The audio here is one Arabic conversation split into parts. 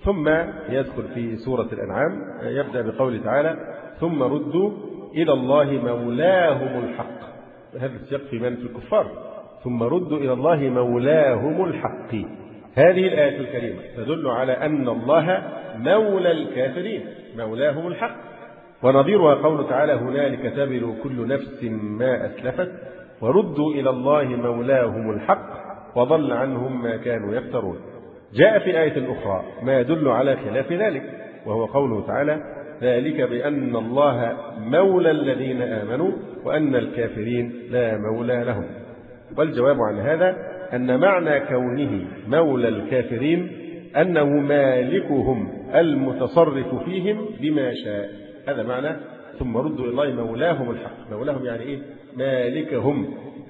ثم يدخل في سورة الأنعام يبدأ بقوله تعالى ثم ردوا إلى الله مولاهم الحق. هذا السياق في من؟ في الكفار. ثم ردوا إلى الله مولاهم الحق. هذه الآية الكريمة تدل على أن الله مولى الكافرين، مولاهم الحق. ونظيرها قوله تعالى هنالك تبلو كل نفس ما أسلفت وردوا إلى الله مولاهم الحق وضل عنهم ما كانوا يفترون. جاء في آية أخرى ما يدل على خلاف ذلك، وهو قوله تعالى ذلك بأن الله مولى الذين آمنوا وأن الكافرين لا مولى لهم. والجواب عن هذا أن معنى كونه مولى الكافرين أنه مالكهم المتصرف فيهم بما شاء. هذا معنى ثم ردوا إلى الله مولاهم الحق. مولاهم يعني إيه؟ مالكهم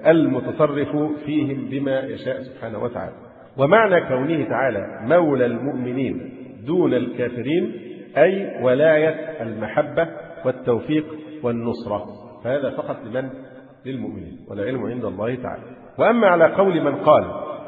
المتصرف فيهم بما يشاء سبحانه وتعالى. ومعنى كونه تعالى مولى المؤمنين دون الكافرين أي ولاية المحبة والتوفيق والنصرة، فهذا فقط لمن؟ للمؤمنين، والعلم عند الله تعالى. وأما على قول من قال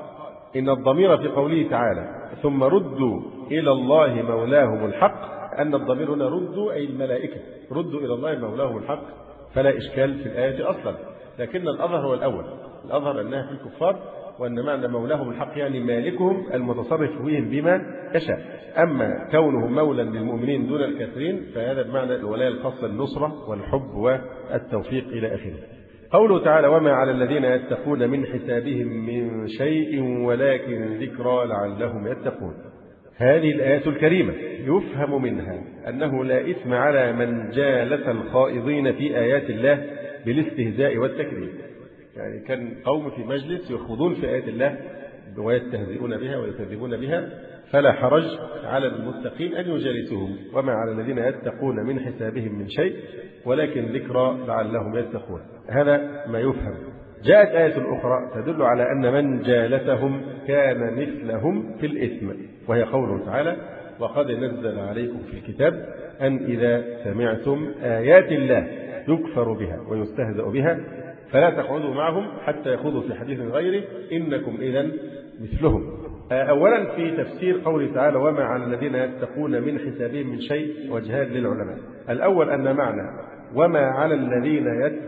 إن الضمير في قوله تعالى ثم ردوا إلى الله مولاهم الحق أن الضمير هنا ردوا أي الملائكة، ردوا إلى الله مولاهم الحق، فلا إشكال في الآية أصلا. لكن الأظهر هو الأول، الأظهر أنها في الكفار، وأن معنى مولاهم الحق يعني مالكهم المتصرف فيهم بما يشاء. أما كونهم مولا للمؤمنين دون الكافرين فهذا بمعنى الولاية الخاصة النصرة والحب والتوفيق إلى آخره. قوله تعالى وما على الذين يتقون من حسابهم من شيء ولكن ذكرى لعلهم يتقون. هذه الآية الكريمة يفهم منها أنه لا إثم على من جالس الخائضين في آيات الله بالاستهزاء والتكذيب. يعني كان قوم في مجلس يخوضون في آيات الله ويستهزئون بها ويكذبون بها، فلا حرج على المتقين أن يجالسوهم. وما على الذين يتقون من حسابهم من شيء ولكن ذكرى لعلهم يتقون. هذا ما يفهم. جاءت آية أخرى تدل على أن من جالسهم كان مثلهم في الإثم، وهي قوله تعالى وقد نزل عليكم في الكتاب أن إذا سمعتم آيات الله يكفر بها ويستهزأ بها فلا تقعدوا معهم حتى يخوضوا في حديث غيره إنكم إذن مثلهم. أولا في تفسير قوله تعالى وما على الذين يتقون من حسابهم من شيء وجهان للعلماء. الأول أن معنى وما على الذين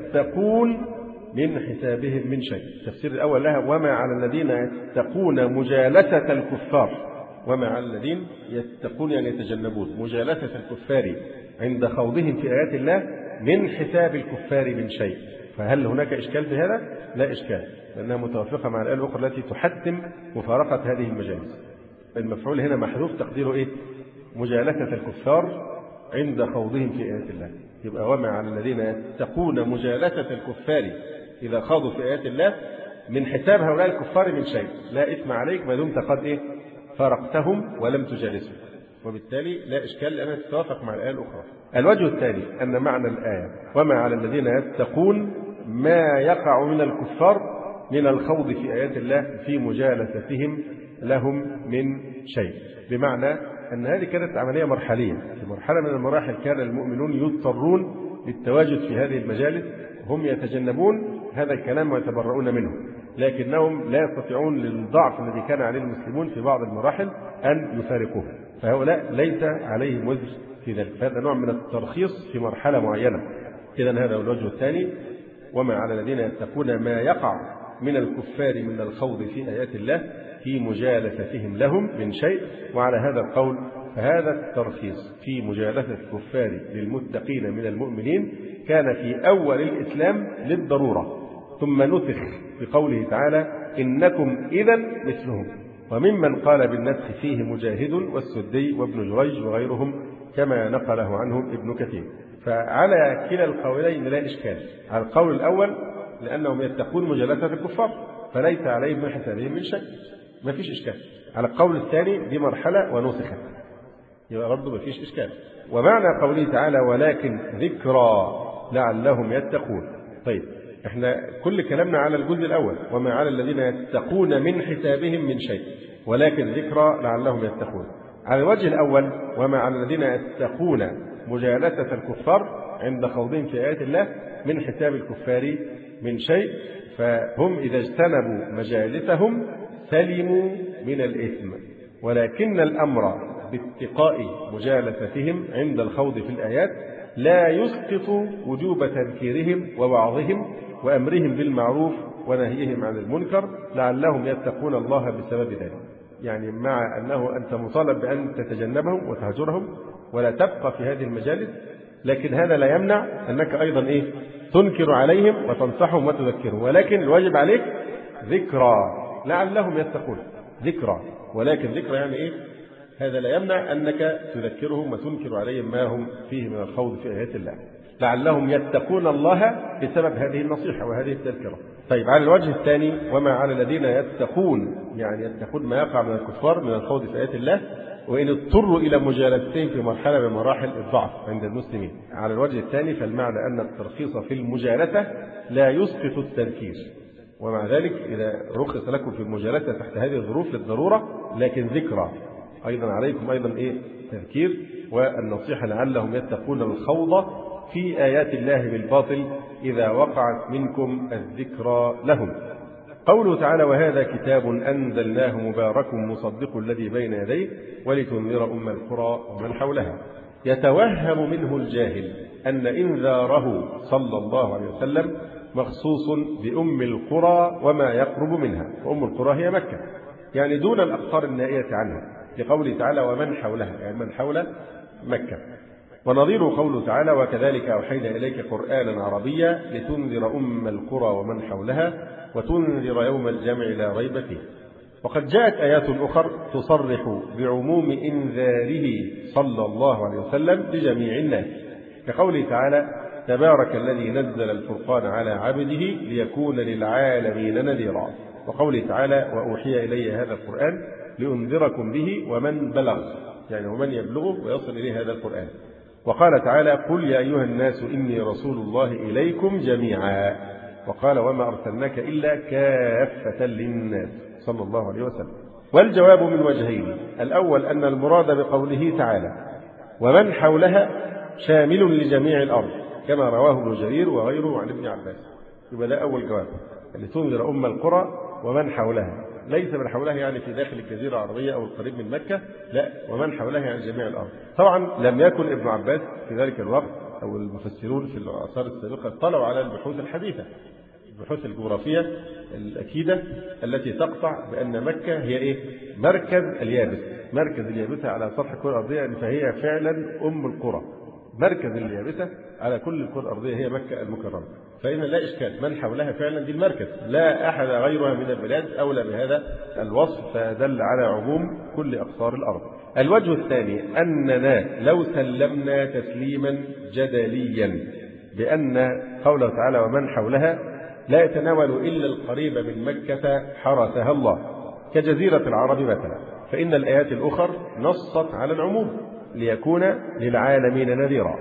يتقون من حسابهم من شيء، التفسير الأول لها وما على الذين يتقون مجالسة الكفار. وما على الذين يتقون يعني يتجنبون مجالسة الكفار عند خوضهم في آيات الله من حساب الكفار من شيء. فهل هناك إشكال في هذا؟ لا إشكال، لأنها متوافقة مع الآية الأخرى التي تحتم مفارقة هذه المجالس. المفعول هنا محذوف تقديره إيه؟ مجالسة الكفار عند خوضهم في آيات الله. يبقى وما على الذين يتقون مجالسة الكفار إذا خاضوا في آيات الله من حساب هؤلاء الكفار من شيء، لا إثم عليك ما دمت قد إيه؟ فارقتهم ولم تجالسهم، وبالتالي لا إشكال لأنها تتوافق مع الآية الأخرى. الوجه الثاني أن معنى الآية وما على الذين يتقون ما يقع من الكفار من الخوض في آيات الله في مجالستهم لهم من شيء، بمعنى أن هذه كانت عملية مرحلية. في مرحلة من المراحل كان المؤمنون يضطرون للتواجد في هذه المجالس، هم يتجنبون هذا الكلام ويتبرؤون منه، لكنهم لا يستطيعون للضعف الذي كان عليه المسلمون في بعض المراحل أن يفارقوه، فهؤلاء ليس عليهم وزر في ذلك. هذا نوع من الترخيص في مرحلة معينة. إذن هذا هو الوجه الثاني وما على الذين يتقون ما يقع من الكفار من الخوض في آيات الله في مجالستهم لهم من شيء. وعلى هذا القول فهذا الترخيص في مجالسة الكفار للمتقين من المؤمنين كان في أول الإسلام للضرورة، ثم نسخ بقوله تعالى إنكم إذن مثلهم. وممن قال بالنسخ فيه مجاهد والسدي وابن جريج وغيرهم كما نقله عنهم ابن كثير. فعلى كلا القولين لا إشكال. على القول الأول لأنهم يتقون مجالسة الكفار فليس عليهم من حسابهم من شيء، ما فيش إشكال. على القول الثاني دي مرحلة ونسخت، يبقى برضه ما فيش إشكال. ومعنى قوله تعالى ولكن ذكرى لعلهم يتقون. طيب احنا كل كلامنا على الجزء الأول وما على الذين يتقون من حسابهم من شيء ولكن ذكرى لعلهم يتقون. على الوجه الأول وما على الذين يتقون مجالسة الكفار عند خوضهم في آيات الله من حساب الكفار من شيء، فهم إذا اجتنبوا مجالسهم سلموا من الإثم، ولكن الأمر باتقاء مجالستهم عند الخوض في الآيات لا يسقط وجوب تذكيرهم ووعظهم وأمرهم بالمعروف ونهيهم عن المنكر لعلهم يتقون الله بسبب ذلك. يعني مع أنه أنت مطالب بأن تتجنبهم وتهجرهم ولا تبقى في هذه المجالس، لكن هذا لا يمنع أنك أيضا تنكر عليهم وتنصحهم وتذكرهم، ولكن الواجب عليك ذكرى لعلهم يتقون. ذكرى، ولكن ذكرى يعني هذا لا يمنع أنك تذكرهم وتنكر عليهم ما هم فيه من الخوض في آيات الله لعلهم يتقون الله بسبب هذه النصيحة وهذه التذكرة. طيب على الوجه الثاني، وما على الذين يتقون، يعني يتقون ما يقع من الكفار من الخوض في آيات الله وإن اضطروا إلى مجالستهم في مرحلة من مراحل الضعف عند المسلمين. على الوجه الثاني فالمعنى أن الترخيص في المجالسة لا يسقط التذكير، ومع ذلك إذا رخص لكم في المجالسة تحت هذه الظروف للضرورة، لكن ذكرى أيضا عليكم تذكير والنصيحة لعلهم يتقون الخوض في آيات الله بالباطل إذا وقعت منكم الذكرى لهم. قوله تعالى: وهذا كتاب أنزلناه مبارك مصدق الذي بين يديه ولتنذر أم القرى ومن حولها. يتوهم منه الجاهل أن إنذاره صلى الله عليه وسلم مخصوص بأم القرى وما يقرب منها، وأم القرى هي مكة، يعني دون الأقطار النائية عنها، لقوله تعالى ومن حولها، يعني من حول مكة. ونظير قوله تعالى: وكذلك أوحينا إليك قرآنا عربيا لتنذر أم القرى ومن حولها وتنذر يوم الجمع لا ريب فيه. وقد جاءت آيات أخرى تصرح بعموم إنذاره صلى الله عليه وسلم لجميع الناس، كقوله تعالى: تبارك الذي نزل الفرقان على عبده ليكون للعالمين نذيرا. وقوله تعالى: وأوحي إلي هذا القرآن لأنذركم به ومن بلغ، يعني ومن يبلغه ويصل إليه هذا القرآن. وقال تعالى: قل يا أيها الناس إني رسول الله إليكم جميعا. وقال: وما أرسلناك إلا كافة للناس صلى الله عليه وسلم. والجواب من وجهين: الأول أن المراد بقوله تعالى ومن حولها شامل لجميع الأرض، كما رواه ابن جرير وغيره عن ابن عباس. يبقى ده أول جواب، اللي تنذر أم القرى ومن حولها، ليس من حولها يعني في داخل الجزيرة العربية أو القريب من مكة، لا، ومن حولها يعني جميع الأرض. طبعا لم يكن ابن عباس في ذلك الوقت أو المفسرون في الآثار السابقة اطلعوا على البحوث الحديثة، البحوث الجغرافية الأكيدة التي تقطع بأن مكة هي مركز اليابس، مركز اليابسة على سطح الكرة الأرضية، فهي فعلا أم القرى، مركز اليابسة على كل الكرة الأرضية هي مكة المكرمة. فإن لا إشكال، من حولها فعلا دي المركز، لا أحد غيرها من البلاد أولى بهذا الوصف، فدل على عموم كل أقطار الأرض. الوجه الثاني أننا لو سلمنا تسليما جدليا بأن قوله تعالى ومن حولها لا يتناول إلا القريب من مكة حرسها الله كجزيرة العرب مثلا، فإن الآيات الأخرى نصت على العموم ليكون للعالمين نذيرا،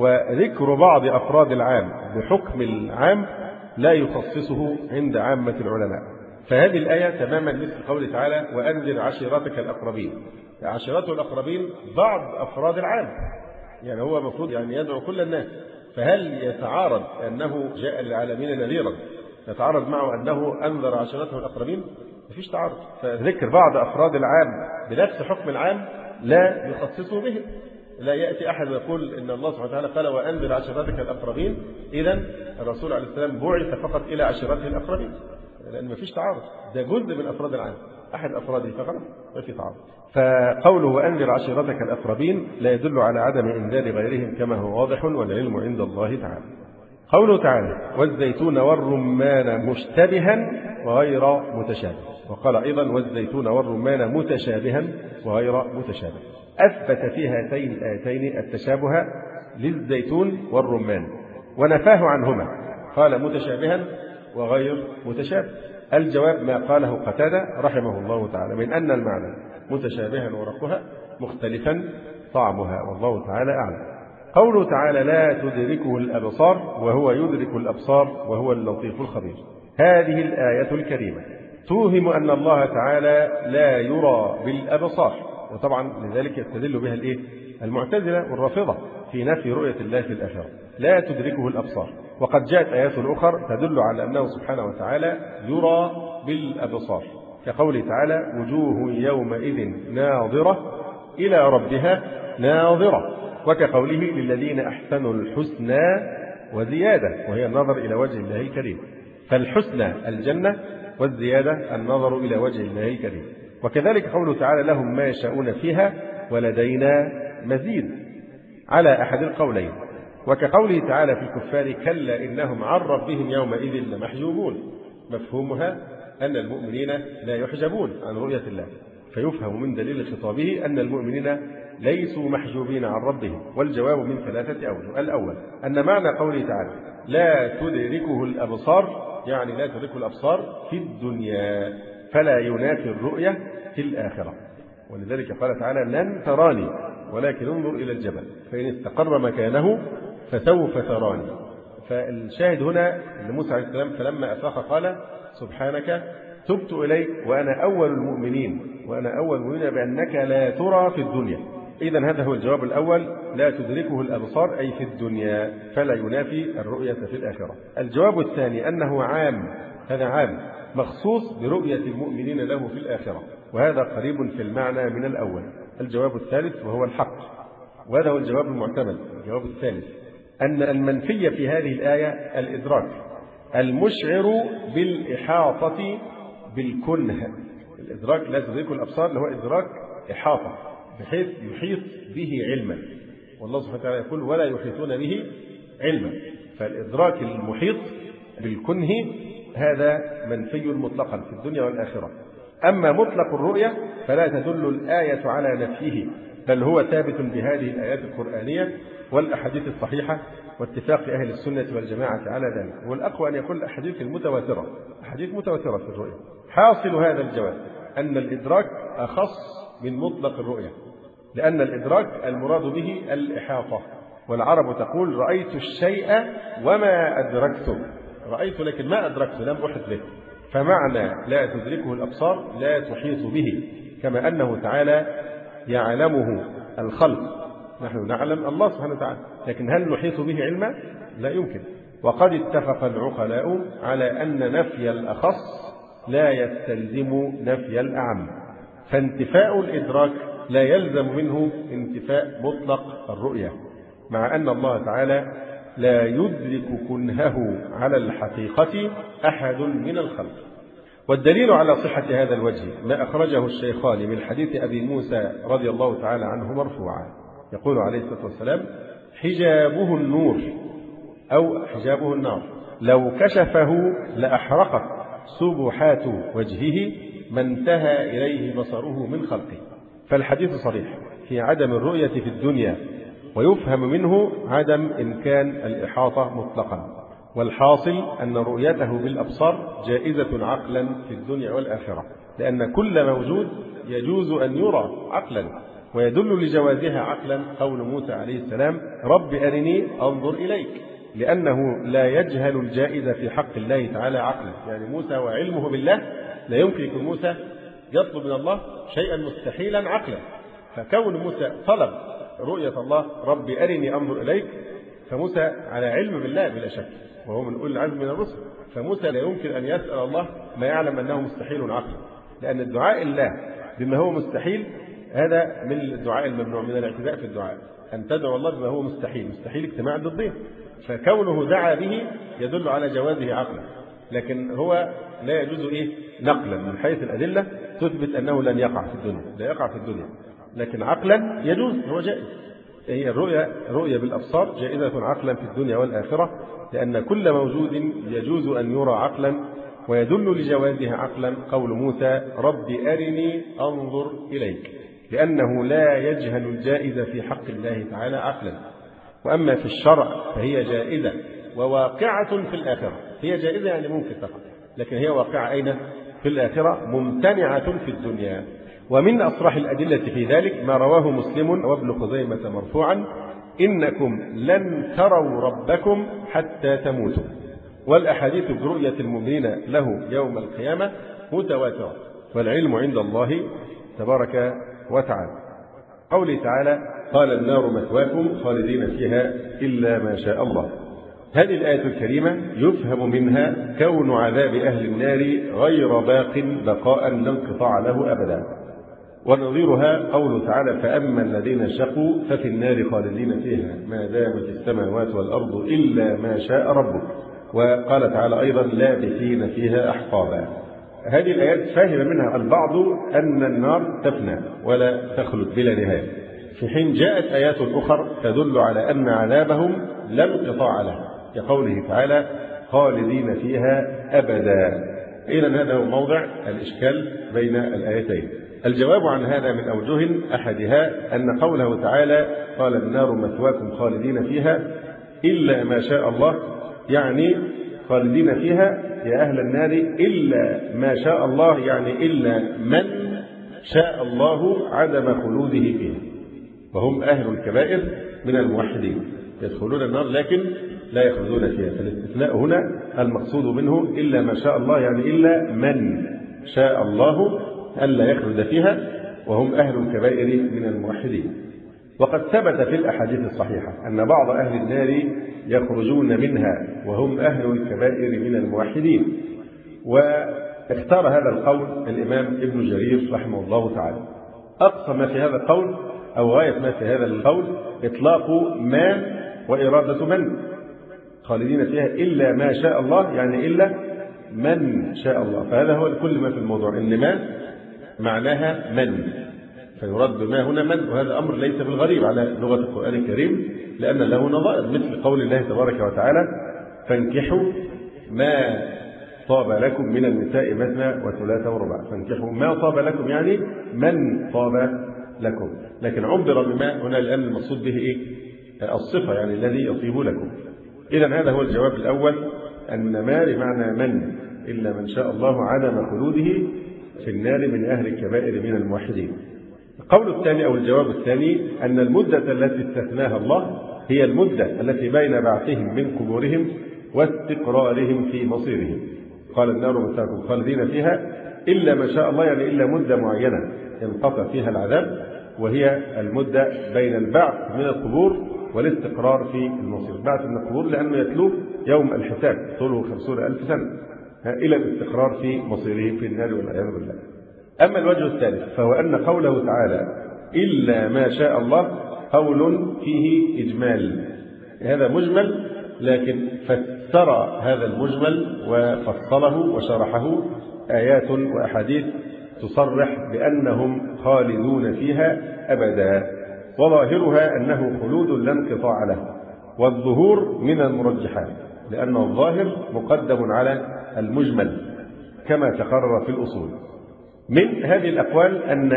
وذكر بعض أفراد العام بحكم العام لا يخصصه عند عامة العلماء. فهذه الآية تماما مثل قوله تعالى وأنذر عشيرتك الأقربين. عشيرته الأقربين بعض أفراد العام، يعني هو المفروض يدعو كل الناس، فهل يتعارض أنه جاء للعالمين نذيرا يتعارض معه أنه أنذر عشيرته الأقربين؟ مفيش تعارض. فذكر بعض أفراد العام بنفس حكم العام لا يخصصه به. لا يأتي أحد يقول إن الله سبحانه وتعالى قال وأنذر عشيرتك الأقربين، إذا الرسول عليه السلام بعث فقط إلى عشيرته الأقربين، لأن مفيش تعارض، ده جزء من أفراد العام، أحد أفراده فقط، ما في تعارض. فقوله وأنذر عشيرتك الأقربين لا يدل على عدم إنذار غيرهم كما هو واضح، والعلم عند الله تعالى. قوله تعالى والزيتون والرمان مشتبها وغير متشابه، وقال أيضا والزيتون والرمان متشابها وغير متشابه، أثبت في هاتين الآيتين التشابه للزيتون والرمان ونفاه عنهما، قال متشابها وغير متشابه. الجواب ما قاله قتادة رحمه الله تعالى من أن المعنى متشابها ورقها مختلفا طعمها، والله تعالى أعلم. قوله تعالى لا تدركه الأبصار وهو يدرك الأبصار وهو اللطيف الخبير، هذه الآية الكريمة توهم أن الله تعالى لا يرى بالأبصار، وطبعا لذلك يستدل بها المعتزلة والرافضة في نفي رؤية الله في الآخرة، لا تدركه الأبصار. وقد جاءت آيات أخرى تدل على أنه سبحانه وتعالى يرى بالأبصار، كقوله تعالى وجوه يومئذ ناظرة إلى ربها ناظرة. وكقوله للذين أحسنوا الحسنى وزيادة، وهي النظر إلى وجه الله الكريم. فالحسنى الجنة، والزيادة النظر إلى وجه الله الكريم. وكذلك قوله تعالى لهم ما يشاءون فيها ولدينا مزيد، على أحد القولين. وكقوله تعالى في الكفار كلا إنهم عن ربهم يومئذ لمحجوبون، مفهومها أن المؤمنين لا يحجبون عن رؤية الله، فيفهم من دليل خطابه أن المؤمنين ليسوا محجوبين عن ربهم. والجواب من 3 أوجه. الأول أن معنى قوله تعالى لا تدركه الأبصار، يعني لا تدركه الأبصار في الدنيا، فلا ينافي الرؤية في الآخرة. ولذلك قال تعالى لن تراني ولكن انظر إلى الجبل فإن استقر مكانه فسوف تراني. فالشاهد هنا لموسى عليه السلام فلما أفاق قال سبحانك تبت إليك وأنا أول المؤمنين، وأنا أول المؤمنين بأنك لا ترى في الدنيا. إذن هذا هو الجواب الأول، لا تدركه الأبصار أي في الدنيا، فلا ينافي الرؤية في الآخرة. الجواب الثاني أنه عام، هذا عام مخصوص برؤية المؤمنين له في الآخرة، وهذا قريب في المعنى من الأول. الجواب الثالث وهو الحق، وهذا هو الجواب المعتمد. الجواب الثالث أن المنفي في هذه الآية الإدراك المشعر بالإحاطة بالكنه. الإدراك لا تدركه الأبصار اللي هو إدراك إحاطة، بحيث يحيط به علما، والله سبحانه وتعالى يقول ولا يحيطون به علما. فالإدراك المحيط بالكنه هذا منفي مطلقا في الدنيا والآخرة. أما مطلق الرؤية فلا تدل الآية على نفيه، بل هو ثابت بهذه الآيات القرآنية والأحاديث الصحيحة واتفاق أهل السنة والجماعة على ذلك. والأقوى أن يكون الأحاديث المتواترة، أحاديث متواترة في الرؤية. حاصل هذا الجواب أن الإدراك أخص من مطلق الرؤية، لأن الإدراك المراد به الإحاطة، والعرب تقول رأيت الشيء وما أدركته، رأيت لكن ما أدركته، لم أحط به. فمعنى لا تدركه الأبصار لا تحيط به، كما أنه تعالى يعلمه الخلق، نحن نعلم الله سبحانه وتعالى، لكن هل نحيط به علما؟ لا يمكن. وقد اتفق العقلاء على أن نفي الأخص لا يستلزم نفي الأعم، فانتفاء الإدراك لا يلزم منه انتفاء مطلق الرؤية، مع أن الله تعالى لا يدرك كنهه على الحقيقة أحد من الخلق. والدليل على صحة هذا الوجه ما أخرجه الشيخان من حديث أبي موسى رضي الله تعالى عنه مرفوعا، يقول عليه الصلاة والسلام حجابه النور أو حجابه النار، لو كشفه لأحرقت سبحات وجهه ما انتهى إليه بصره من خلقه. فالحديث صريح في عدم الرؤية في الدنيا، ويفهم منه عدم إمكان الإحاطة مطلقا. والحاصل أن رؤيته بالأبصار جائزة عقلا في الدنيا والآخرة، لأن كل موجود يجوز أن يرى عقلا، ويدل لجوازها عقلا قول موسى عليه السلام رب أرني أنظر إليك، لأنه لا يجهل الجائزة في حق الله تعالى عقلا. يعني موسى وعلمه بالله لا يمكن يكون موسى يطلب من الله شيئا مستحيلا عقلا، فكون موسى طلب رؤية الله رب أرني أنظر إليك، فموسى على علم بالله بلا شك، وهو من أولي العزم من الرسل. فموسى لا يمكن أن يسأل الله ما يعلم أنه مستحيل عقلا، لأن الدعاء الله بما هو مستحيل هذا من الدعاء الممنوع، من الاعتداء في الدعاء، أن تدعو الله بما هو مستحيل، مستحيل اجتماع الضدين. فكونه دعا به يدل على جوازه عقلا، لكن هو لا يجوز نقلا من حيث الأدلة تثبت أنه لن يقع في الدنيا، لا يقع في الدنيا، لكن عقلا يجوز، هو جائز. هي الرؤية بالأبصار جائزة عقلا في الدنيا والآخرة، لأن كل موجود يجوز أن يرى عقلا، ويدل لجوازها عقلا قول موسى رب أرني أنظر إليك، لأنه لا يجهل الجائزة في حق الله تعالى عقلا. وأما في الشرع فهي جائزة وواقعة في الآخرة، هي جائزة يعني ممكن تقع، لكن هي واقعة أين؟ في الآخرة، ممتنعة في الدنيا. ومن أصرح الأدلة في ذلك ما رواه مسلم وابن خزيمة مرفوعا إنكم لن تروا ربكم حتى تموتوا. والأحاديث برؤية المؤمنين له يوم القيامة متواترة، والعلم عند الله تبارك وتعالى. قوله تعالى قال النار مثواكم خالدين فيها إلا ما شاء الله. هذه الآية الكريمة يفهم منها كون عذاب أهل النار غير باق بقاء لا انقطاع له أبدا، ونظيرها قوله تعالى: فأما الذين شقوا ففي النار خالدين فيها ما دامت السماوات والأرض إلا ما شاء ربك. وقال تعالى أيضا: لابثين فيها أحقابا. هذه الآيات فهم منها البعض أن النار تفنى ولا تخلد بلا نهاية، في حين جاءت آيات أخرى تدل على أن عذابهم لا انقطاع له، كقوله تعالى: خالدين فيها أبدا. إذن هذا هو موضع الإشكال بين الآيتين. الجواب عن هذا من أوجه، أحدها أن قوله تعالى: قال النار مثواكم خالدين فيها إلا ما شاء الله، يعني خالدين فيها يا أهل النار إلا ما شاء الله، يعني إلا من شاء الله عدم خلوده فيها، وهم أهل الكبائر من الموحدين يدخلون النار لكن لا يخلدون فيها. فالاستثناء هنا المقصود منه إلا ما شاء الله، يعني إلا من شاء الله ألا يخلد فيها، وهم أهل الكبائر من الموحدين. وقد ثبت في الأحاديث الصحيحة أن بعض أهل النار يخرجون منها وهم أهل الكبائر من الموحدين. واختار هذا القول الإمام ابن جرير رحمه الله تعالى. أقصى ما في هذا القول أو غاية ما في هذا القول إطلاق ما وإرادة من، خالدين فيها إلا ما شاء الله، يعني إلا من شاء الله. فهذا هو كل ما في الموضوع، إن ما معناها من، فيراد بما هنا من، وهذا أمر ليس بالغريب على لغة القرآن الكريم، لأن له نظائر مثل قول الله تبارك وتعالى: فانكحوا ما طاب لكم من النساء مثنى وثلاث ورباع. فانكحوا ما طاب لكم يعني من طاب لكم، لكن عبر بما هنا لأن المقصود به إيه؟ الصفة، يعني الذي يطيب لكم. إذن هذا هو الجواب الأول، أن ما بمعنى من إلا من شاء الله عدم خلوده في النار من أهل الكبائر من الموحدين. القول الثاني أو الجواب الثاني أن المدة التي استثناها الله هي المدة التي بين بعثهم من قبورهم واستقرارهم في مصيرهم. قال النار مثواكم خالدين فيها إلا ما شاء الله، يعني إلا مدة معينة ينقطع فيها العذاب، وهي المدة بين البعث من القبور والاستقرار في المصير. بعث من القبور لأنه يتلو يوم الحساب طوله 50,000 سنة، إلى الاستقرار في مصيرهم في النار والعياذ بالله. أما الوجه الثالث فهو أن قوله تعالى إلا ما شاء الله قول فيه إجمال، هذا مجمل، لكن فسر هذا المجمل وفصله وشرحه آيات وأحاديث تصرح بأنهم خالدون فيها أبدا، وظاهرها أنه خلود لا انقطاع له، والظهور من المرجحات، لأن الظاهر مقدم على المجمل كما تقرر في الأصول. من هذه الأقوال أن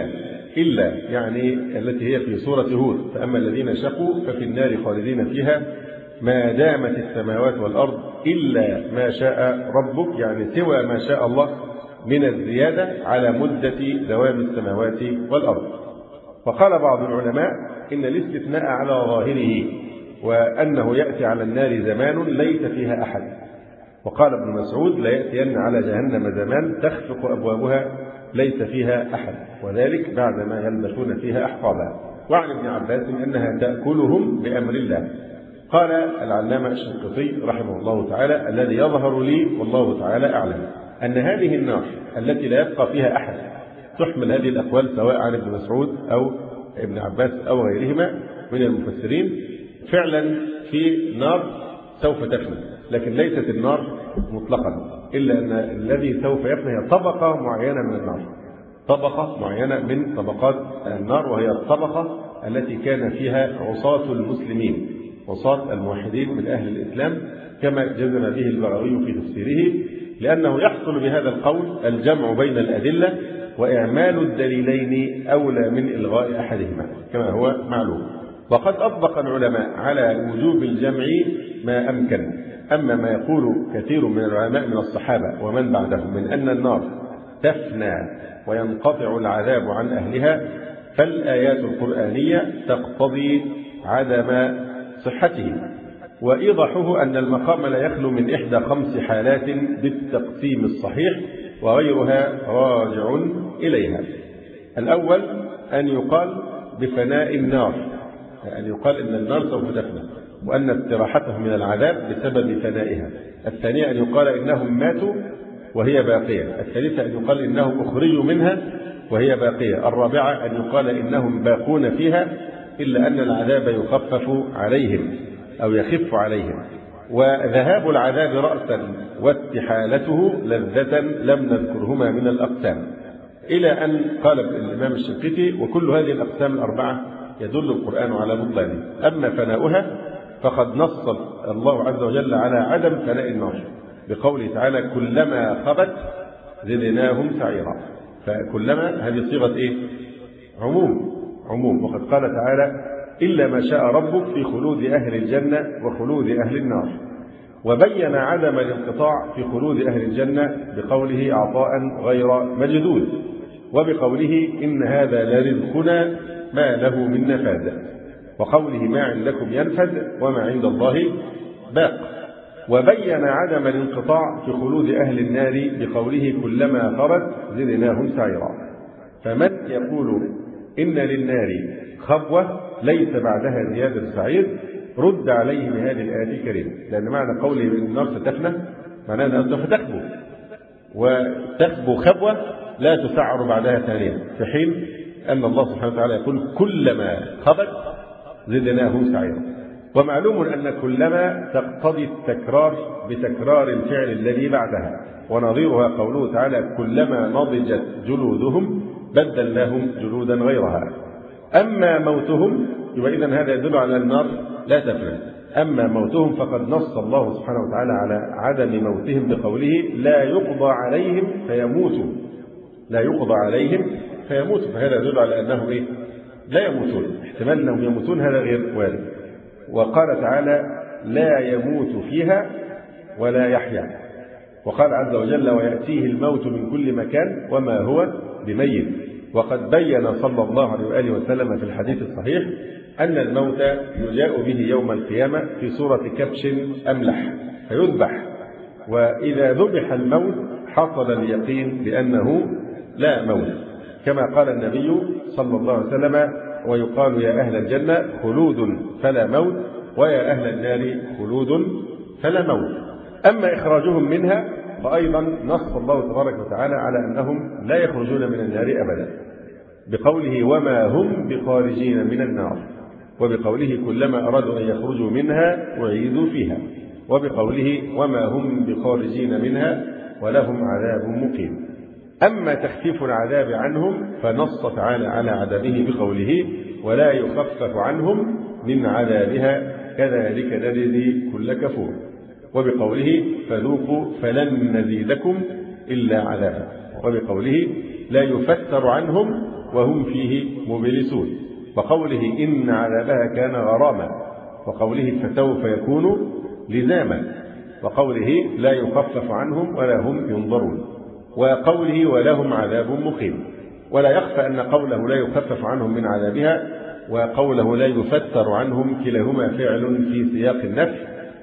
إلا يعني التي هي في سورة هود: فأما الذين شقوا ففي النار خالدين فيها ما دامت السماوات والأرض إلا ما شاء ربك، يعني سوى ما شاء الله من الزيادة على مدة دوام السماوات والأرض. وقال بعض العلماء إن الاستثناء على ظاهره، وأنه يأتي على النار زمان ليس فيها أحد. وقال ابن مسعود: لا يأتين على جهنم زمان تخفق أبوابها ليس فيها أحد، وذلك بعدما يلبسون فيها أحقابا. وعن ابن عباس أنها تأكلهم بأمر الله. قال العلامة الشنقيطي رحمه الله تعالى: الذي يظهر لي والله تعالى أعلم أن هذه النار التي لا يبقى فيها أحد تحمل هذه الأقوال سواء عن ابن مسعود أو ابن عباس أو غيرهما من المفسرين. فعلا في نار سوف تفنى، لكن ليست النار مطلقا، إلا أن الذي سوف يفنى هي طبقة معينة من النار، طبقة معينة من طبقات النار، وهي الطبقة التي كان فيها عصاة المسلمين، عصاة الموحدين من أهل الإسلام، كما جزم به البغوي في تفسيره، لأنه يحصل بهذا القول الجمع بين الأدلة، وإعمال الدليلين أولى من إلغاء أحدهما كما هو معلوم. وقد أطبق العلماء على وجوب الجمع ما أمكن. أما ما يقول كثير من العلماء من الصحابة ومن بعدهم من أن النار تفنى وينقطع العذاب عن أهلها، فالآيات القرآنية تقتضي عدم صحته. وإيضاحه أن المقام لا يخلو من إحدى 5 حالات بالتقسيم الصحيح، وغيرها راجع إليها. الأول أن يقال بفناء النار، أن يقال إن النار سوف تفنى وأن استراحتهم من العذاب بسبب فنائها. الثانية أن يقال إنهم ماتوا وهي باقية. الثالثة أن يقال إنهم أخرجوا منها وهي باقية. الرابعة أن يقال إنهم باقون فيها إلا أن العذاب يخفف عليهم أو يخف عليهم. وذهاب العذاب رأسا واستحالته لذة لم نذكرهما من الأقسام، إلى أن قال الإمام الشنقيطي: وكل هذه الأقسام الأربعة يدل القرآن على بطلانه. أما فناؤها فقد نص الله عز وجل على عدم فناء النار بقوله تعالى: كلما خبت زدناهم سعيرا. فكلما هذه صيغة إيه؟ عموم. وقد قال تعالى: إلا ما شاء ربك في خلود أهل الجنة وخلود أهل النار. وبين عدم الانقطاع في خلود أهل الجنة بقوله: عطاء غير مجدود، وبقوله: إن هذا لرزقنا ما له من نفاذ، وقوله: ما عندكم ينفد وما عند الله باق. وبين عدم الانقطاع في خلود أهل النار بقوله: كلما خبت زدناهم سعيرا. فمن يقول إن للنار خبوة ليس بعدها زيادة سعير رد عليه بهذه الآية الكريمة، لأن معنى قوله إن النار ستفنى معناه أنها ستخبو، وتخبو خبوة لا تسعر بعدها ثانية، في حين أن الله سبحانه وتعالى يقول: كلما خبت زدناهم سعيرا. ومعلوم أن كلما تقتضي التكرار بتكرار الفعل الذي بعدها، ونظيرها قوله تعالى: كلما نضجت جلودهم بدلناهم جلودا غيرها. أما موتهم يبقى إذن هذا يدل على النار لا تفنى. أما موتهم فقد نص الله سبحانه وتعالى على عدم موتهم بقوله: لا يقضى عليهم فيموتوا. لا يقضى عليهم فيموتوا، فهذا يدل على أنهم إيه؟ لا يموتون. احتمال أنهم يموتون هذا غير وارد. وقال تعالى: لا يموت فيها ولا يحيا. وقال عز وجل: ويأتيه الموت من كل مكان وما هو بميت. وقد بين صلى الله عليه وآله وسلم في الحديث الصحيح أن الموت يجاء به يوم القيامة في صورة كبش أملح فيذبح، وإذا ذبح الموت حصل اليقين بأنه لا موت، كما قال النبي صلى الله عليه وسلم: ويقال يا أهل الجنة خلود فلا موت، ويا أهل النار خلود فلا موت. أما إخراجهم منها فأيضا نص الله تبارك وتعالى على أنهم لا يخرجون من النار أبدا بقوله: وما هم بخارجين من النار، وبقوله: كلما أرادوا أن يخرجوا منها أعيدوا فيها، وبقوله: وما هم بخارجين منها ولهم عذاب مقيم. أما تخفيف العذاب عنهم فنص تعالى على عذابه بقوله: ولا يخفف عنهم من عذابها كذلك نجزي كل كفور، وبقوله: فذوقوا فلن نزيدكم إلا عذابا، وبقوله: لا يفتر عنهم وهم فيه مبلسون، وقوله: إن عذابها كان غراما، وقوله: فسوف يكون لزاما، وقوله: لا يخفف عنهم ولا هم ينظرون، وقوله: ولهم عذاب مقيم. ولا يخفى أن قوله لا يخفف عنهم من عذابها وقوله لا يفتر عنهم كلاهما فعل في سياق النفي،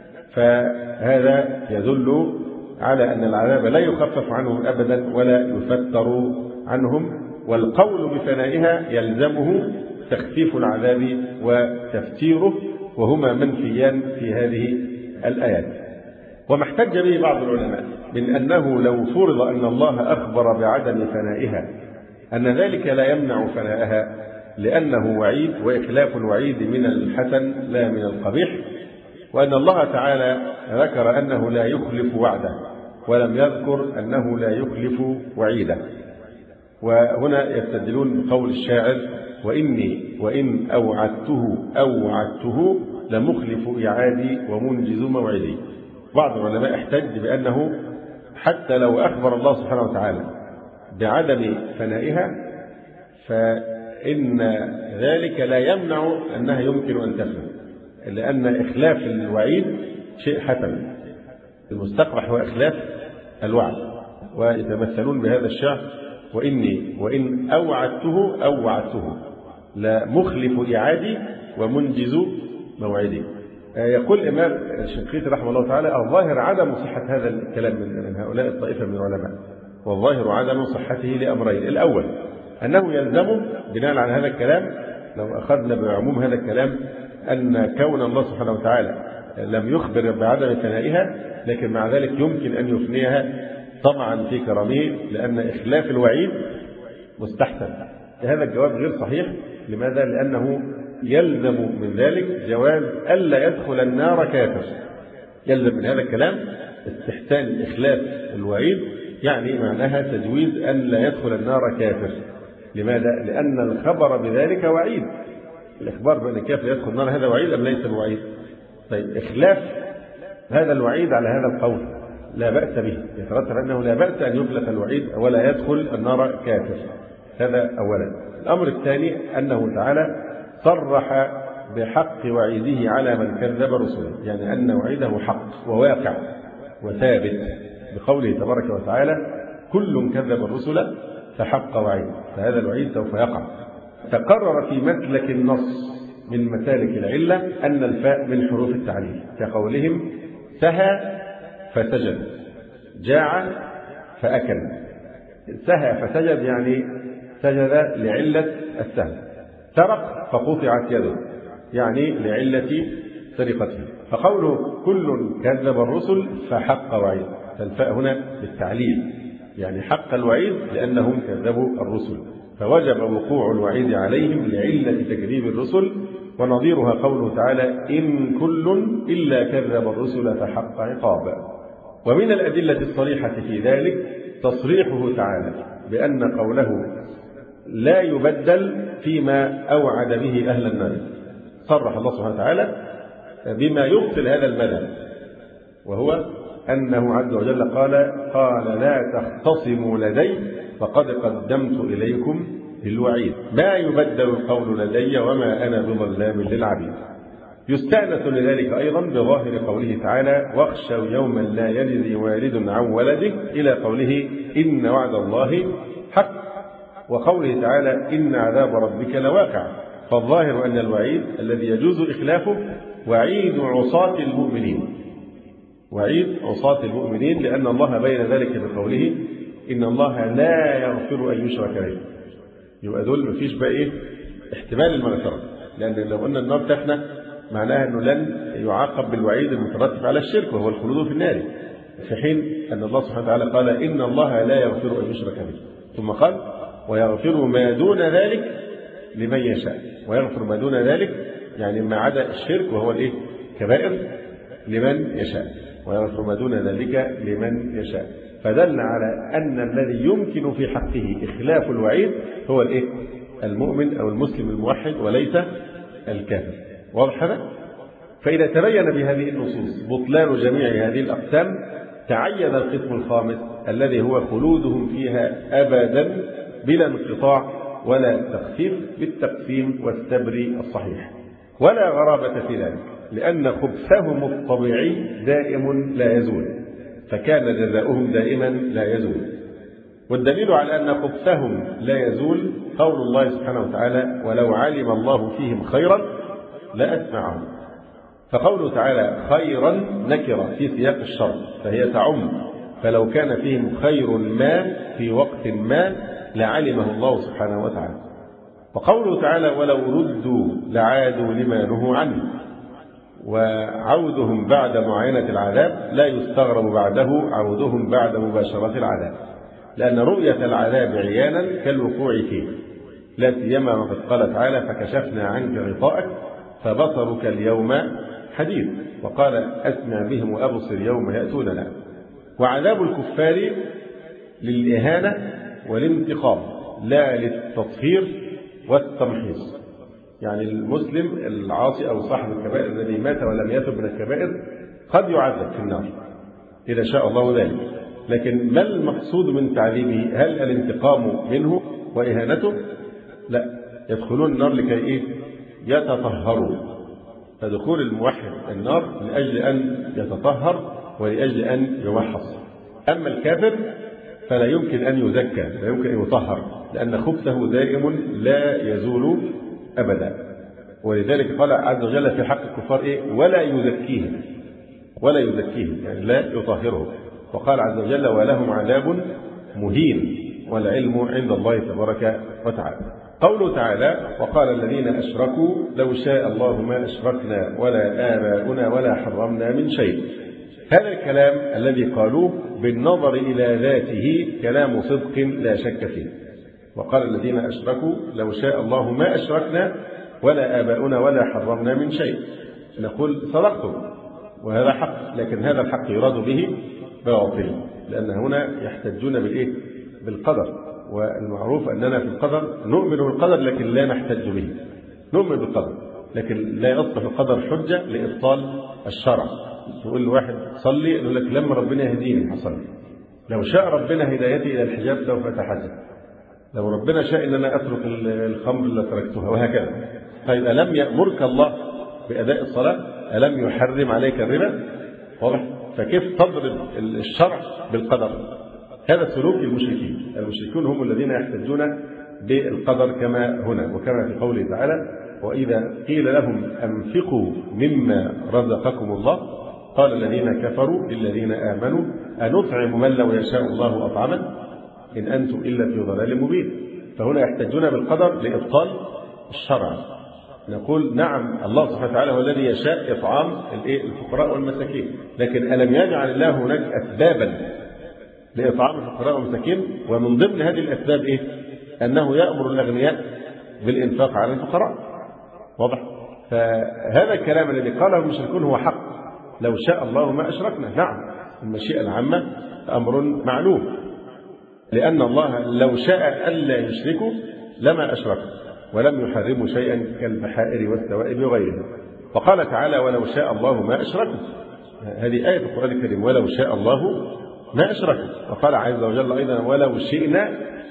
فهذا يدل على أن العذاب لا يخفف عنهم أبدا ولا يفتر عنهم، والقول بفنائها يلزمه تخفيف العذاب وتفتيره، وهما منفيان في هذه الآيات. وما احتج به بعض العلماء من أنه لو فرض أن الله أخبر بعدم فنائها أن ذلك لا يمنع فنائها، لأنه وعيد، وإخلاف الوعيد من الحسن لا من القبيح، وأن الله تعالى ذكر أنه لا يخلف وعده ولم يذكر أنه لا يخلف وعيده. وهنا يستدلون بقول الشاعر: وإني وإن أوعدته لمخلف إعادي ومنجز موعدي. بعض العلماء احتج بأنه حتى لو أخبر الله سبحانه وتعالى بعدم فنائها فإن ذلك لا يمنع أنها يمكن أن تفنى، لأن إخلاف الوعيد شيء حسن، المستقبح هو إخلاف الوعد. ويتمثلون بهذا الشعر: وإني وإن أوعدته لمخلف إعادي ومنجز موعدي. يقول الإمام الشنقيطي رحمه الله تعالى: الظاهر عدم صحة هذا الكلام من هؤلاء الطائفة من العلماء، والظاهر عدم صحته لأمرين: الأول أنه يلزم بناء على هذا الكلام، لو أخذنا بعموم هذا الكلام، أن كون الله سبحانه وتعالى لم يخبر بعدم فنائها لكن مع ذلك يمكن أن يفنيها طمعا في كرمه، لأن إخلاف الوعيد مستحسن. هذا الجواب غير صحيح. لماذا؟ لأنه يلزم من ذلك جواز ألا يدخل النار كافر. يلزم من هذا الكلام استحسان إخلاف الوعيد، يعني معناها تجويز أن لا يدخل النار كافر. لماذا؟ لأن الخبر بذلك وعيد. الإخبار بأن الكافر يدخل النار هذا وعيد أم ليس بوعيد؟ طيب إخلاف هذا الوعيد على هذا القول لا بأس به، يترتب أنه لا بأس أن يخلف الوعيد ولا يدخل النار كافر. هذا أولا. الأمر الثاني أنه تعالى صرح بحق وعيده على من كذب رسله، يعني أن وعيده حق وواقع وثابت بقوله تبارك وتعالى كل كذب الرسل فحق وعيد، فهذا الوعيد سوف يقع. تقرر في مسلك النص من مسالك العلة أن الفاء من حروف التعليل، كقولهم سهى فسجد، جاع فأكل. سهى فسجد يعني سجد لعلة السهو، سرق فقطعت يده يعني لعلة سرقته. فقوله كل كذب الرسل فحق وعيد، فالفاء هنا بالتعليل يعني حق الوعيد لأنهم كذبوا الرسل، فوجب وقوع الوعيد عليهم لعلة تكذيب الرسل. ونظيرها قوله تعالى إن كل إلا كذب الرسل فحق عقاب. ومن الأدلة الصريحة في ذلك تصريحه تعالى بأن قوله لا يبدل فيما أوعد به أهل النار. صرح الله سبحانه وتعالى بما يبطل هذا البدل، وهو أنه عز وجل قال لا تختصموا لدي فقد قدمت إليكم بالوعيد، ما يبدل القول لدي وما أنا بظلام للعبيد. يستأنس لذلك أيضا بظاهر قوله تعالى واخشوا يوما لا يجزي والد عن ولده إلى قوله إن وعد الله حق، وقوله تعالى إن عذاب ربك لواقع. فالظاهر أن الوعيد الذي يجوز إخلافه وعيد عصاة المؤمنين، وعيد عصاة المؤمنين، لأن الله بين ذلك بقوله إن الله لا يغفر أن يشرك به. يبقى دول مفيش بقى إيه احتمال المغفرة، لأن لو قلنا النار تفنى معناها أنه لن يعاقب بالوعيد المترتب على الشرك وهو الخلود في النار، في حين أن الله سبحانه وتعالى قال إن الله لا يغفر أن يشرك به، ثم قال ويغفر ما دون ذلك لمن يشاء. ويغفر ما دون ذلك يعني ما عدا الشرك وهو الإيه كبائر لمن يشاء، ويغفر ما دون ذلك لمن يشاء. فدل على أن الذي يمكن في حقه إخلاف الوعيد هو الإيه المؤمن أو المسلم الموحد وليس الكافر. واضح هذا؟ فإذا تبين بهذه النصوص بطلان جميع هذه الأقسام تعين القسم الخامس الذي هو خلودهم فيها أبدا بلا انقطاع ولا تخفيف بالتقسيم والسبر الصحيح. ولا غرابة في ذلك لأن خبثهم الطبيعي دائم لا يزول، فكان جزاؤهم دائما لا يزول. والدليل على أن خبثهم لا يزول قول الله سبحانه وتعالى ولو علم الله فيهم خيرا لأسمعهم. فقوله تعالى خيرا نكرة في سياق الشر فهي تعم، فلو كان فيهم خير ما في وقت ما لعلمه الله سبحانه وتعالى. وقوله تعالى ولو ردوا لعادوا لما نهوا عنه، وعودهم بعد معاينة العذاب لا يستغرب بعده عودهم بعد مباشرة العذاب، لأن رؤية العذاب عيانا كالوقوع فيه، لا سيما وقد قال تعالى فكشفنا عنك غطاءك فبصرك اليوم حديد، وقال أسمع بهم وأبصر يوم يأتوننا. وعذاب الكفار للإهانة والانتقام لا للتطهير والتمحيص، يعني المسلم العاصي أو صاحب الكبائر الذي مات ولم يتب من الكبائر قد يعذب في النار إذا شاء الله ذلك، لكن ما المقصود من تعذيبه؟ هل الانتقام منه وإهانته؟ لا، يدخلون النار لكي إيه؟ يتطهروا. فدخول الموحد النار لأجل أن يتطهر ولأجل أن يمحص. أما الكافر فلا يمكن أن يزكى، لا يمكن أن يطهر، لأن خبثه دائم لا يزول أبدا. ولذلك قال عز وجل في حق الكفار إيه؟ ولا يزكيهم، ولا يزكيهم يعني لا يطهرهم. وقال عز وجل ولهم عذاب مهين والعلم عند الله تبارك وتعالى. قوله تعالى وقال الذين أشركوا لو شاء الله ما أشركنا ولا آباؤنا ولا حرمنا من شيء. هذا الكلام الذي قالوه بالنظر إلى ذاته كلام صدق لا شك فيه، وقال الذين أشركوا لو شاء الله ما أشركنا ولا آباؤنا ولا حرمنا من شيء. نقول صدقتم وهذا حق، لكن هذا الحق يراد به باطل، لأن هنا يحتجون بالقدر، والمعروف أننا في القدر نؤمن بالقدر لكن لا نحتج به. نؤمن بالقدر لكن لا يصبح القدر حجة لإبطال الشرع. تقول لواحد صلي يقول لك لما ربنا يهديني هصلي، لو شاء ربنا هدايتي إلى الحجاب سوف أتحجب، لو ربنا شاء أن أنا أترك الخمر لتركتها، وهكذا. طيب ألم يأمرك الله بأداء الصلاة؟ ألم يحرم عليك الربا؟ واضح؟ فكيف تضرب الشرع بالقدر؟ هذا سلوك المشركين. المشركون هم الذين يحتجون بالقدر كما هنا، وكما في قوله تعالى: وإذا قيل لهم أنفقوا مما رزقكم الله قال الذين كفروا للذين آمنوا أنطعم من لو يشاء الله أطعمه إن أنتم إلا في ضلال مبين. فهنا يحتجون بالقدر لإبطال الشرع. نقول نعم، الله سبحانه وتعالى هو الذي يشاء إطعام الفقراء والمساكين، لكن ألم يجعل الله هناك أسبابا لإطعام الفقراء والمساكين؟ ومن ضمن هذه الأسباب أنه يأمر الأغنياء بالإنفاق على الفقراء. واضح؟ فهذا الكلام الذي قاله المشركون هو حق. لو شاء الله ما أشركنا. نعم، المشيئة العامة أمر معلوم، لأن الله لو شاء ألا يشركوا لما أشركوا، ولم يحرموا شيئا كالبحائر والسوائب وغيرها. وقال تعالى: ولو شاء الله ما أشركوا. هذه آية القرآن الكريم، ولو شاء الله ما أشركوا. وقال عز وجل أيضا: ولو شئنا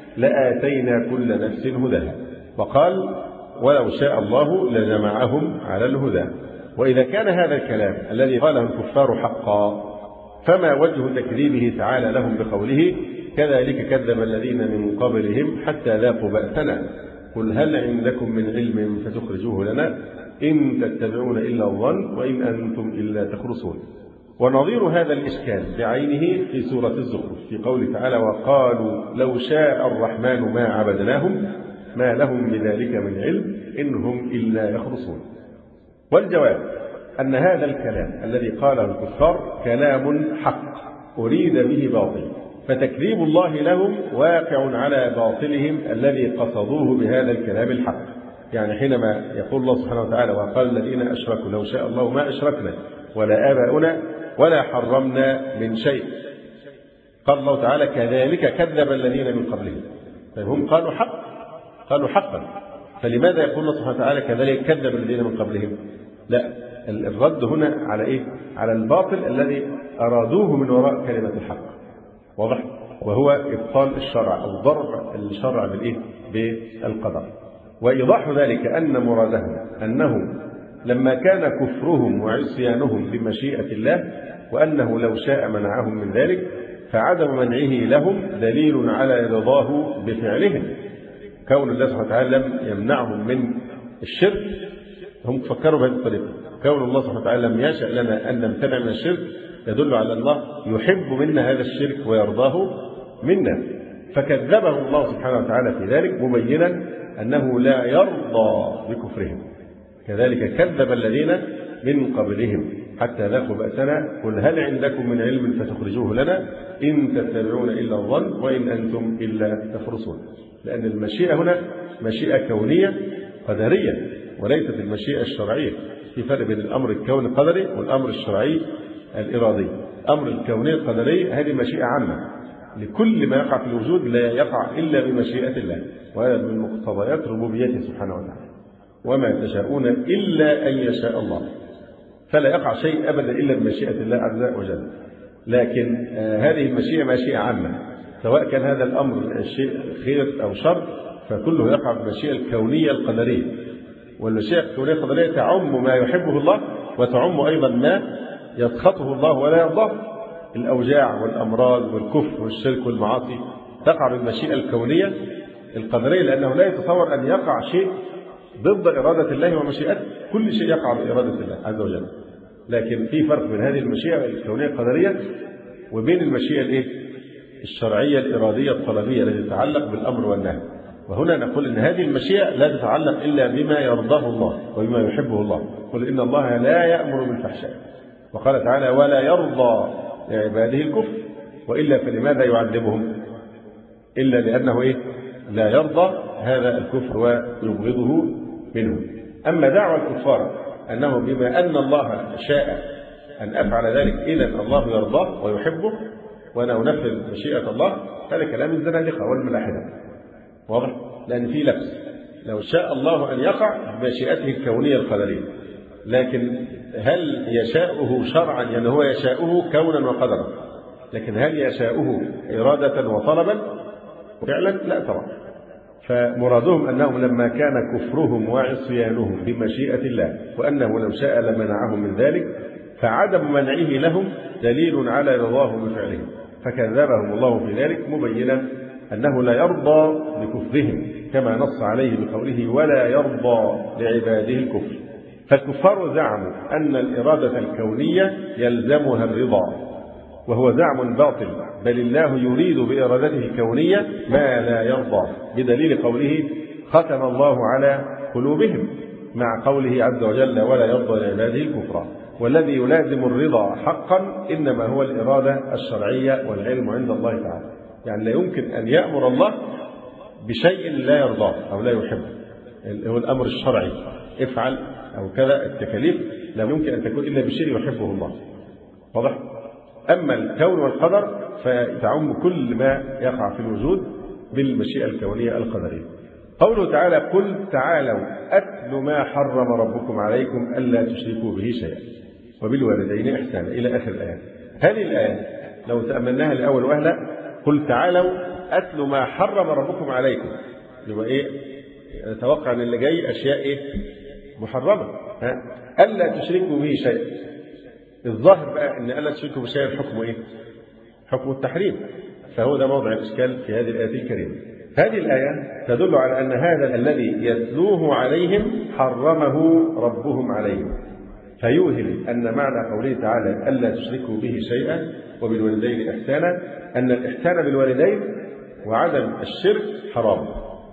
لآتينا كل نفس هداها. وقال: ولو شاء الله لجمعهم على الهدى. وإذا كان هذا الكلام الذي قاله الكفار حقا، فما وجه تكذيبه تعالى لهم بقوله: كذلك كذب الذين من قبلهم حتى ذاقوا بأسنا قل هل عندكم من علم فتخرجوه لنا إن تتبعون إلا الظن وإن أنتم إلا تخرصون. ونظير هذا الإشكال بعينه في سورة الزخرف في قوله تعالى: وقالوا لو شاء الرحمن ما عبدناهم ما لهم بذلك من علم إن هم إلا يخرصون. والجواب أن هذا الكلام الذي قاله الكفار كلام حق أريد به باطل، فتكذيب الله لهم واقع على باطلهم الذي قصدوه بهذا الكلام الحق. يعني حينما يقول الله سبحانه وتعالى: وقال الذين أشركوا لو شاء الله ما أشركنا ولا آباؤنا ولا حرمنا من شيء، قال الله تعالى: كذلك كذب الذين من قبلهم. طيب هم قالوا حق، قالوا حقا، فلماذا يقول الله سبحانه وتعالى كذلك كذب الذين من قبلهم؟ لا، الرد هنا على على الباطل الذي أرادوه من وراء كلمة الحق. واضح؟ وهو إبطال الشرع أو ضرب الشرع بالقدر. وإيضاح ذلك أن مرادهم أنه لما كان كفرهم وعصيانهم بمشيئة الله وأنه لو شاء منعهم من ذلك، فعدم منعه لهم دليل على رضاه بفعلهم. كون الله سبحانه وتعالى لم يمنعهم من الشرك، هم فكروا بهذه الطريقة. كون الله سبحانه وتعالى لم يشأ لنا أن نمتنع من الشرك يدل على الله يحب منا هذا الشرك ويرضاه منا، فكذبه الله سبحانه وتعالى في ذلك مبينا أنه لا يرضى بكفرهم. كذلك كذب الذين من قبلهم حتى ذاقوا بأسنا قل هل عندكم من علم فتخرجوه لنا إن تتبعون إلا الظن وإن أنتم إلا تخرصون. لأن المشيئة هنا مشيئة كونية قدرية وليست المشيئة الشرعية. في فرق بين الأمر الكوني القدري والأمر الشرعي الإرادي. الأمر الكوني القدري هذه مشيئة عامة لكل ما يقع في الوجود، لا يقع إلا بمشيئة الله، وهذا من مقتضيات ربوبيته سبحانه وتعالى. وما تشاءون إلا أن يشاء الله، فلا يقع شيء أبدا إلا بمشيئة الله عز وجل. لكن هذه المشيئة مشيئة عامة، سواء كان هذا الأمر الشيء خير أو شر فكله يقع بالمشيئة الكونية القدرية. والمشيئة الكونية القدرية تعم ما يحبه الله وتعم أيضا ما يسخطه الله ولا يرضاه. الأوجاع والأمراض والكفر والشرك والمعاصي تقع بالمشيئة الكونية القدرية، لأنه لا يتصور أن يقع شيء ضد إرادة الله ومشيئته. كل شيء يقع بإرادة الله عز وجل. لكن في فرق بين هذه المشيئة الكونية القدرية وبين المشيئة الشرعية الإرادية الطلبية التي تتعلق بالأمر والنهي. وهنا نقول إن هذه المشيئة لا تتعلق إلا بما يرضاه الله وبما يحبه الله. قل إن الله لا يأمر بالفحشاء، وقال تعالى ولا يرضى لعباده الكفر، وإلا فلماذا يعذبهم؟ إلا لأنه لا يرضى هذا الكفر ويبغضه منه. أما دعوى الكفار أنه بما أن الله شاء أن أفعل ذلك إذا الله يرضاه ويحبه وأنا أنفذ مشيئة الله، هذا كلام الزنادقة والملاحدة. واضح؟ لأن في لبس. لو شاء الله أن يقع بمشيئته الكونية القدرية، لكن هل يشاؤه شرعا؟ يعني هو يشاؤه كونا وقدرا، لكن هل يشاؤه إرادة وطلبا فعلا؟ لا طبعا. فمرادهم أنهم لما كان كفرهم وعصيانهم بمشيئة الله وأنه لو شاء لمنعهم من ذلك، فعدم منعه لهم دليل على رضاه بفعلهم، فكذبهم الله في ذلك مبينا أنه لا يرضى بكفرهم كما نص عليه بقوله ولا يرضى لعباده الكفر. فالكفار زعموا أن الإرادة الكونية يلزمها الرضا، وهو زعم باطل، بل الله يريد بإرادته الكونية ما لا يرضى، بدليل قوله ختم الله على قلوبهم، مع قوله عز وجل ولا يرضى لعباده الكفر. والذي يلازم الرضا حقا إنما هو الإرادة الشرعية والعلم عند الله تعالى. يعني لا يمكن أن يأمر الله بشيء لا يرضاه أو لا يحبه، هو الأمر الشرعي افعل أو كذا، التكاليف لا يمكن أن تكون إلا بشيء يحبه الله. واضح؟ أما الكون والقدر فتعم كل ما يقع في الوجود بالمشيئة الكونية القدرية. قوله تعالى قل تعالوا أتل ما حرم ربكم عليكم ألا تشركوا به شيئا وبالوالدين إحسانا إلى آخر الآية. هذه الآية لو تأملناها لأول وهلة، قل تعالوا أتل ما حرم ربكم عليكم، يبقى إيه؟ نتوقع أن اللي جاي أشياء إيه؟ محرمة، ألا تشركوا به شيئا. الظاهر بقى أن ألا تشركوا بشيء الحكم إيه؟ حكم التحريم، فهو ده موضع الإشكال في هذه الآية الكريمة. هذه الآية تدل على أن هذا الذي يتلوه عليهم حرمه ربهم عليهم، فيوهم أن معنى قوله تعالى ألا تشركوا به شيئا وبالوالدين إحسانا أن الإحسان بالوالدين وعدم الشرك حرام،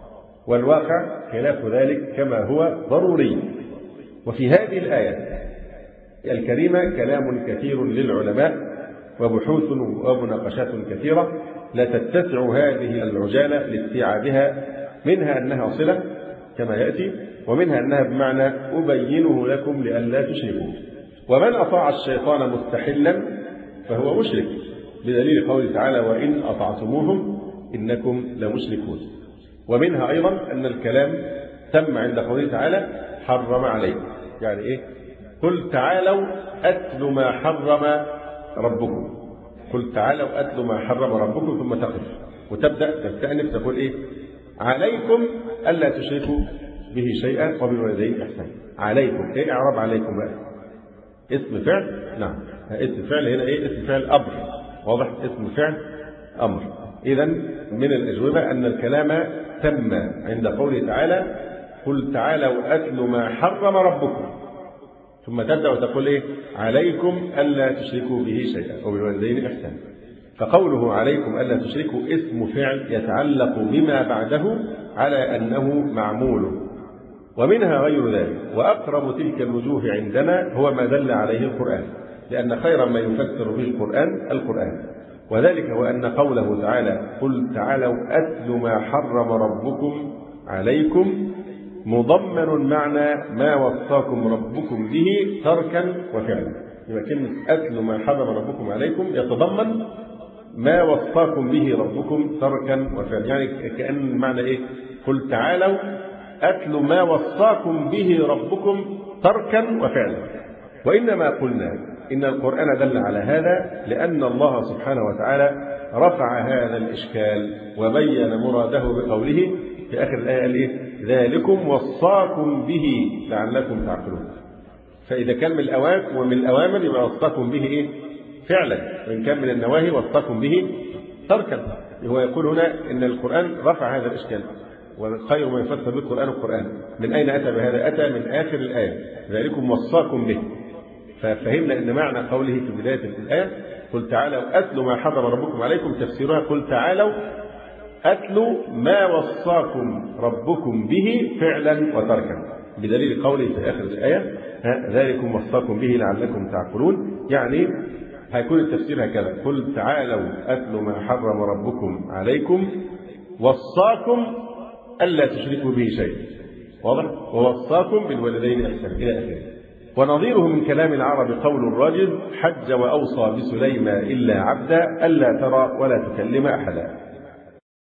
والواقع خلاف ذلك كما هو ضروري. وفي هذه الآية الكريمة كلام كثير للعلماء وبحوث ومناقشات كثيرة لا تتسع هذه العجالة لاستيعابها، منها أنها صلة كما يأتي، ومنها أنها بمعنى أبينه لكم لئلا تشركوا. ومن أطاع الشيطان مستحلا فهو مشرك، بدليل قوله تعالى وإن أطعتموهم إنكم لمشركون. ومنها أيضا أن الكلام تم عند قوله تعالى حرم عليكم، يعني إيه؟ قل تعالوا أتل ما حرم ربكم، قل تعالوا أتل ما حرم ربكم، ثم تقف وتبدأ تستأنف تقول إيه؟ عليكم ألا تشركوا به شيئا وبالوالدين إحسانا. عليكم إيه إعراب عليكم بقى؟ اسم فعل؟ نعم، اسم فعل هنا إيه؟ اسم فعل أمر. واضح؟ اسم فعل أمر. إذا من الأجوبة أن الكلام تم عند قوله تعالى قل تعالوا أتل ما حرم ربكم، ثم تبدأ وتقول إيه؟ عليكم ألا تشركوا به شيئا وبالوالدين إحسانا. فقوله عليكم ألا تشركوا اسم فعل يتعلق بما بعده على أنه معمول، ومنها غير ذلك. وأقرب تلك الوجوه عندنا هو ما دل عليه القرآن، لأن خيرا ما يفسر به القرآن، وذلك هو أن قوله تعالى قل تعالوا أتل ما حرم ربكم عليكم مضمن معنى ما وصاكم ربكم به تركا وفعلا. يبقى كلمة أتل ما حرم ربكم عليكم يتضمن ما وصاكم به ربكم تركا وفعلا، يعني كأن معنى إيه؟ قل تعالوا أتل ما وصاكم به ربكم تركا وفعلا. وإنما قلنا إن القرآن دل على هذا لأن الله سبحانه وتعالى رفع هذا الإشكال وبين مراده بقوله في آخر الآية قال إيه؟ ذلكم وصاكم به لعلكم تعقلون. فإذا كان من الأوامر ومن الأوامر يبقى وصاكم به إيه؟ فعلا، وإن كان من النواهي وصاكم به تركا. هو يقول هنا إن القرآن رفع هذا الإشكال، والخير ما يفسر به القرآن. من أين أتى بهذا؟ أتى من آخر الآية ذلكم وصاكم به. ففهمنا أن معنى قوله في بداية الآية قل تعالوا أتلوا ما حرم ربكم عليكم تفسيرها قل تعالوا أتلوا ما وصاكم ربكم به فعلا وتركا، بدليل قوله في آخر الآية ذلكم وصاكم به لعلكم تعقلون. يعني هيكون التفسير هكذا قل تعالوا أتلوا ما حرم ربكم عليكم وصاكم ألا تشركوا به شيئا، واضح؟ ووصاكم بالوالدين إحسانا إلى آخره. ونظيره من كلام العرب قول الراجل: حج وأوصى بسليمى إلا عبدا ألا ترى ولا تكلم أحدا.